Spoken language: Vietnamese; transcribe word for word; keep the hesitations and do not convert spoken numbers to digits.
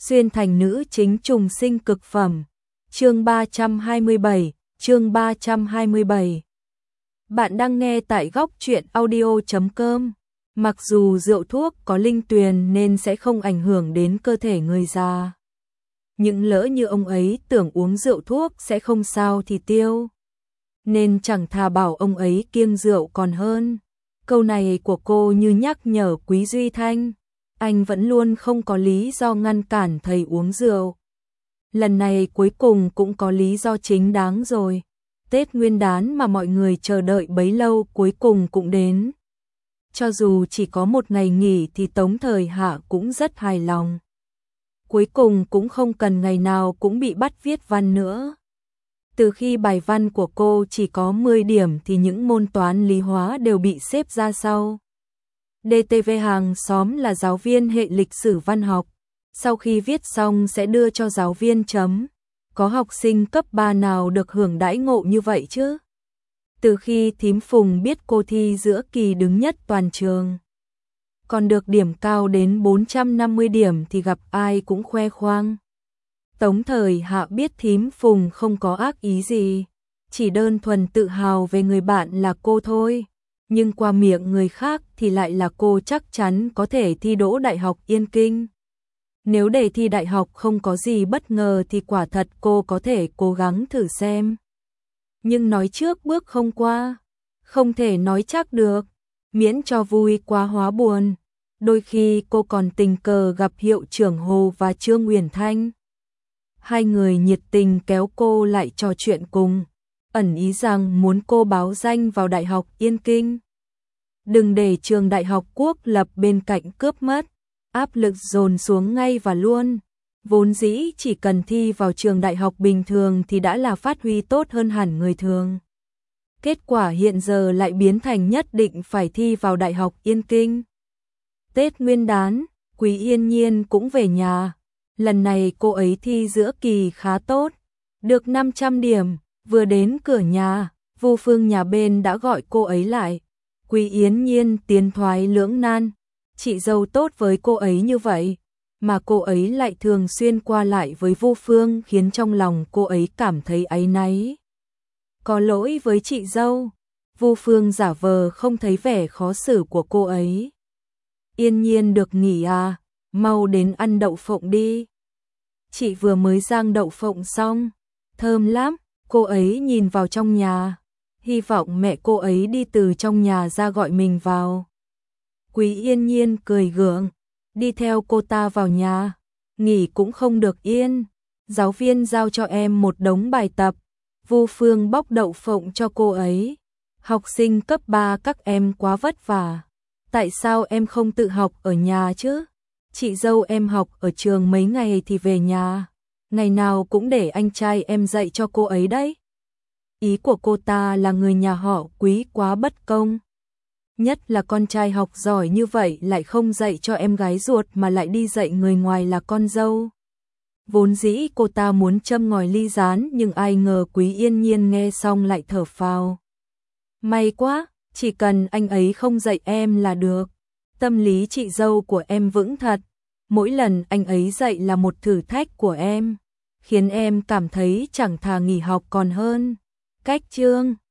xuyên thành nữ chính trùng sinh cực phẩm. Chương ba trăm hai mươi bảy, chương ba trăm hai mươi bảy. Bạn đang nghe tại góc truyện audio chấm com. Mặc dù rượu thuốc có linh tuyền nên sẽ không ảnh hưởng đến cơ thể người già. Nhưng lỡ như ông ấy tưởng uống rượu thuốc sẽ không sao thì tiêu. Nên chẳng thà bảo ông ấy kiêng rượu còn hơn. Câu này của cô như nhắc nhở Quý Duy Thanh. Anh vẫn luôn không có lý do ngăn cản thầy uống rượu. Lần này cuối cùng cũng có lý do chính đáng rồi. Tết Nguyên đán mà mọi người chờ đợi bấy lâu cuối cùng cũng đến. Cho dù chỉ có một ngày nghỉ thì Tống Thời Hạ cũng rất hài lòng. Cuối cùng cũng không cần ngày nào cũng bị bắt viết văn nữa. Từ khi bài văn của cô chỉ có mười điểm thì những môn toán lý hóa đều bị xếp ra sau. đê tê vê hàng xóm là giáo viên hệ lịch sử văn học. Sau khi viết xong sẽ đưa cho giáo viên chấm. Có học sinh cấp ba nào được hưởng đãi ngộ như vậy chứ? Từ khi thím Phùng biết cô thi giữa kỳ đứng nhất toàn trường, còn được điểm cao đến bốn trăm năm mươi điểm thì gặp ai cũng khoe khoang. Tống Thời Hạ biết thím Phùng không có ác ý gì, chỉ đơn thuần tự hào về người bạn là cô thôi. Nhưng qua miệng người khác thì lại là cô chắc chắn có thể thi đỗ Đại học Yên Kinh. Nếu đề thi đại học không có gì bất ngờ thì quả thật cô có thể cố gắng thử xem. Nhưng nói trước bước không qua, không thể nói chắc được, miễn cho vui quá hóa buồn. Đôi khi cô còn tình cờ gặp hiệu trưởng Hồ và Trương Uyển Thanh. Hai người nhiệt tình kéo cô lại trò chuyện cùng, ẩn ý rằng muốn cô báo danh vào Đại học Yên Kinh. Đừng để trường Đại học Quốc lập bên cạnh cướp mất. Áp lực dồn xuống ngay và luôn. Vốn dĩ chỉ cần thi vào trường đại học bình thường thì đã là phát huy tốt hơn hẳn người thường. Kết quả hiện giờ lại biến thành nhất định phải thi vào Đại học Yên Kinh. Tết Nguyên đán, Quý Yên Nhiên cũng về nhà. Lần này cô ấy thi giữa kỳ khá tốt, được năm trăm điểm. Vừa đến cửa nhà, Vu Phương nhà bên đã gọi cô ấy lại. Quý Yên Nhiên tiến thoái lưỡng nan. Chị dâu tốt với cô ấy như vậy, mà cô ấy lại thường xuyên qua lại với Vu Phương khiến trong lòng cô ấy cảm thấy áy náy. Có lỗi với chị dâu. Vu Phương giả vờ không thấy vẻ khó xử của cô ấy. Yên Nhiên được nghỉ à, mau đến ăn đậu phộng đi. Chị vừa mới rang đậu phộng xong, thơm lắm. Cô ấy nhìn vào trong nhà, hy vọng mẹ cô ấy đi từ trong nhà ra gọi mình vào. Quý Yên Nhiên cười gượng, đi theo cô ta vào nhà. Nghỉ cũng không được yên, giáo viên giao cho em một đống bài tập. Vu Phương bóc đậu phộng cho cô ấy. Học sinh cấp ba các em quá vất vả. Tại sao em không tự học ở nhà chứ? Chị dâu em học ở trường mấy ngày thì về nhà. Ngày nào cũng để anh trai em dạy cho cô ấy đấy. Ý của cô ta là người nhà họ Quý quá bất công. Nhất là con trai học giỏi như vậy lại không dạy cho em gái ruột mà lại đi dạy người ngoài là con dâu. Vốn dĩ cô ta muốn châm ngòi ly gián nhưng ai ngờ Quý Yên Nhiên nghe xong lại thở phào. May quá, chỉ cần anh ấy không dạy em là được. Tâm lý chị dâu của em vững thật. Mỗi lần anh ấy dạy là một thử thách của em, khiến em cảm thấy chẳng thà nghỉ học còn hơn. Cách chương